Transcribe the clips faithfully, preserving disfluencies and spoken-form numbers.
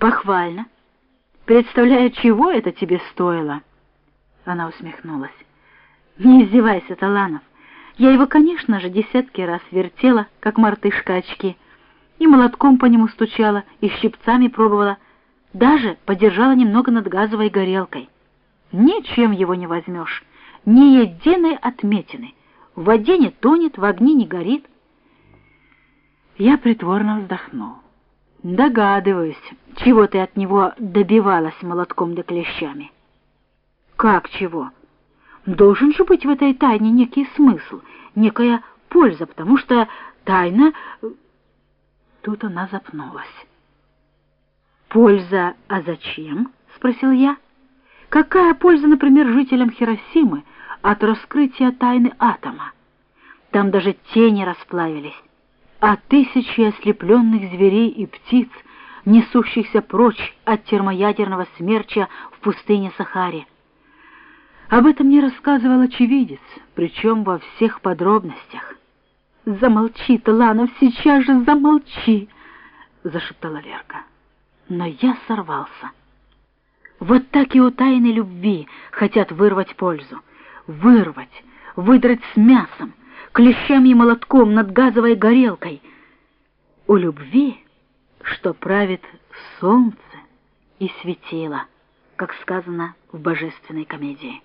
Похвально. Представляю, чего это тебе стоило. Она усмехнулась. Не издевайся, Таланов. Я его, конечно же, десятки раз вертела, как мартышка очки, и молотком по нему стучала, и щипцами пробовала, даже подержала немного над газовой горелкой. Ничем его не возьмешь, ни единой отметины. В воде не тонет, в огне не горит. Я притворно вздохнул. Догадываюсь, чего ты от него добивалась молотком да клещами. Как чего? Должен же быть в этой тайне некий смысл, некая польза, потому что тайна... Тут она запнулась. «Польза, а зачем?» — спросил я. «Какая польза, например, жителям Хиросимы от раскрытия тайны атома? Там даже тени расплавились, а тысячи ослепленных зверей и птиц, несущихся прочь от термоядерного смерча в пустыне Сахаре. Об этом мне рассказывал очевидец, причем во всех подробностях». «Замолчи, Таланов, сейчас же замолчи!» — зашептала Лерка. Но я сорвался. Вот так и у тайной любви хотят вырвать пользу. Вырвать, выдрать с мясом, клещами и молотком над газовой горелкой. У любви, что правит солнце и светило, как сказано в божественной комедии.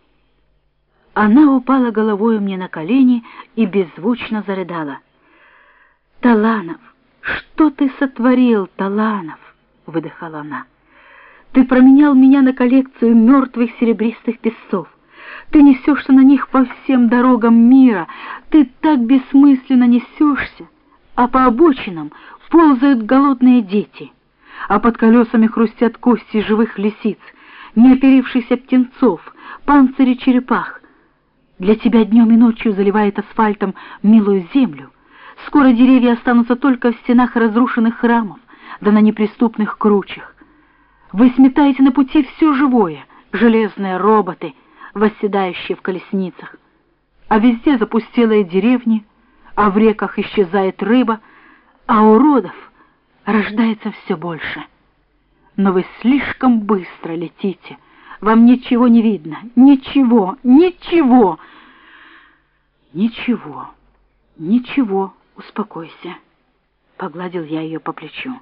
Она упала головой мне на колени и беззвучно зарыдала. «Таланов, что ты сотворил, Таланов?» — выдыхала она. «Ты променял меня на коллекцию мертвых серебристых песцов. Ты несешься на них по всем дорогам мира. Ты так бессмысленно несешься, а по обочинам ползают голодные дети, а под колесами хрустят кости живых лисиц, неоперившихся птенцов, панцири черепах. Для тебя днем и ночью заливает асфальтом милую землю. Скоро деревья останутся только в стенах разрушенных храмов, да на неприступных кручах. Вы сметаете на пути все живое, железные роботы, восседающие в колесницах. А везде запустелые деревни, а в реках исчезает рыба, а уродов рождается все больше. Но вы слишком быстро летите. Вам ничего не видно. Ничего, ничего. Ничего, ничего, успокойся. Погладил я ее по плечу.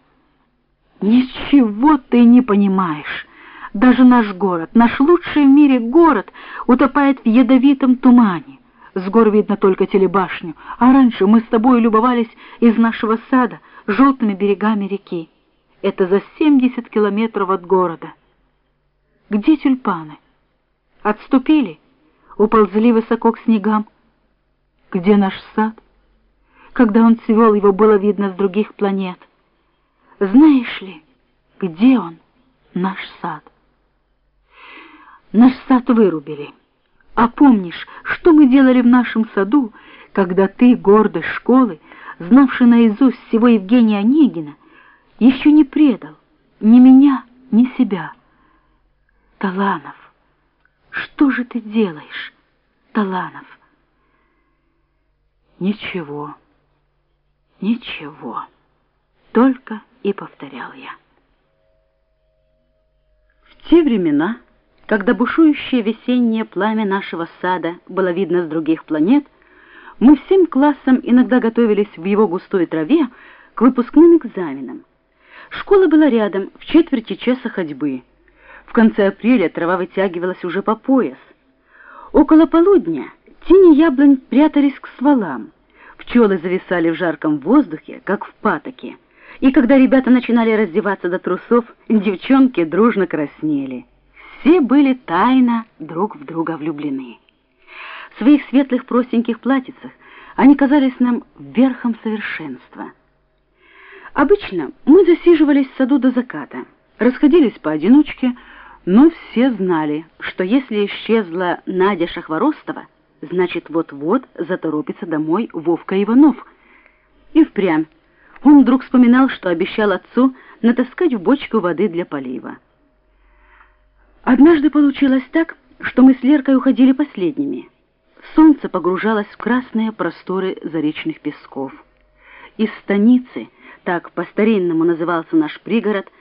Ничего ты не понимаешь. Даже наш город, наш лучший в мире город, утопает в ядовитом тумане. С гор видно только телебашню, а раньше мы с тобой любовались из нашего сада желтыми берегами реки. Это за семьдесят километров от города. Где тюльпаны? Отступили? Уползли высоко к снегам? Где наш сад? Когда он цвел, его было видно с других планет. Знаешь ли, где он, наш сад? Наш сад вырубили. А помнишь, что мы делали в нашем саду, когда ты, гордость школы, знавший наизусть всего Евгения Онегина, еще не предал ни меня, ни себя? Таланов, что же ты делаешь, Таланов? Ничего, ничего, только и повторял я. В те времена, когда бушующее весеннее пламя нашего сада было видно с других планет, мы всем классом иногда готовились в его густой траве к выпускным экзаменам. Школа была рядом, в четверти часа ходьбы. В конце апреля трава вытягивалась уже по пояс. Около полудня тени яблонь прятались к стволам. Пчелы зависали в жарком воздухе, как в патоке. И когда ребята начинали раздеваться до трусов, девчонки дружно краснели. Все были тайно друг в друга влюблены. В своих светлых простеньких платьицах они казались нам верхом совершенства. Обычно мы засиживались в саду до заката, расходились поодиночке, но все знали, что если исчезла Надя Шахворостова, значит, вот-вот заторопится домой Вовка Иванов. И впрямь он вдруг вспоминал, что обещал отцу натаскать в бочку воды для полива. Однажды получилось так, что мы с Леркой уходили последними. Солнце погружалось в красные просторы заречных песков. Из станицы, так по-старинному назывался наш пригород,